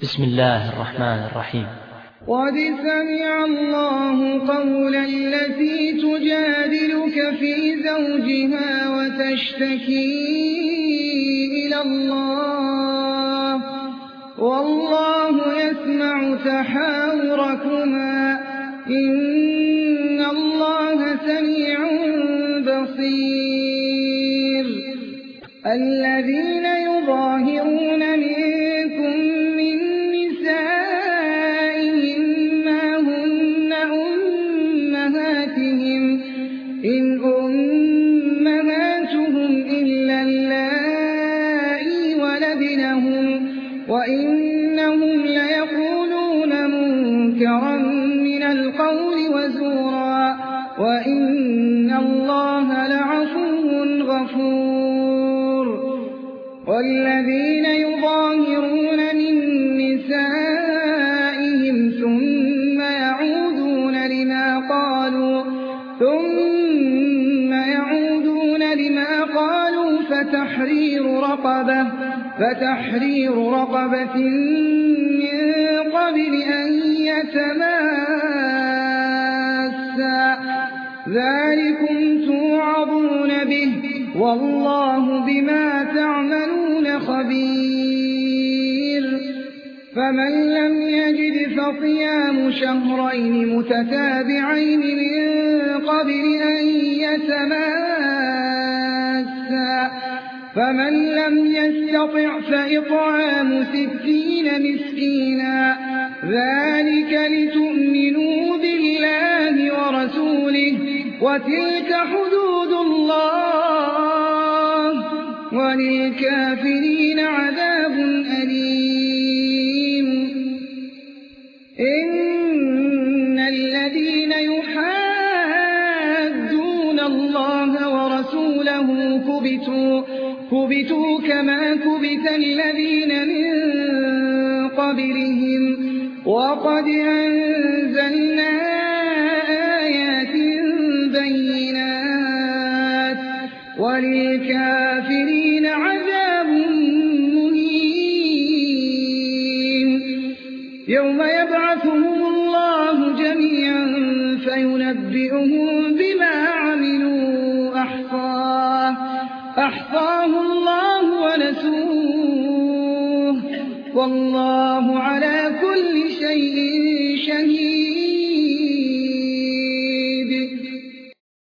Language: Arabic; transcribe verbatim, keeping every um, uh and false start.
بسم الله الرحمن الرحيم. قد سمع الله قول التي تجادلك في زوجها وتشتكي إلى الله والله يسمع تحاوركما إن الله سميع بصير. الذين يظاهرون منكم من نسائهم ما هن أمهاتهم إن أمهاتهم إلا اللائي ولدنهم وإنهم ليقولون منكرا من القول وزورا وإن الله لعفو غفور. والذين يظاهرون من نسائهم ثم يعودون لما قالوا ثم يعودون لما قالوا فتحرير رقبة فتحرير رقبة من قبل أن يتماسا ذلكم توعظون به والله بما تعملون خبير. فمن لم يجد فصيام شهرين متتابعين من قبل أن يتماسا فمن لم يستطع فإطعام ستين مسكينا ذلك لتؤمنوا بالله ورسوله وتلك حدود الله وللكافرين عذاب أليم. إن الذين يحادون الله ورسوله كبتوا كبتوا كما كبت الذين من قبلهم وقد أنزلنا آيات بينات وللكافرين عذاب مهين. يوم يبعثهم الله جميعا فينبئهم بما عملوا أحصاه أحصاه الله ونسوه والله على كل شيء شهيد.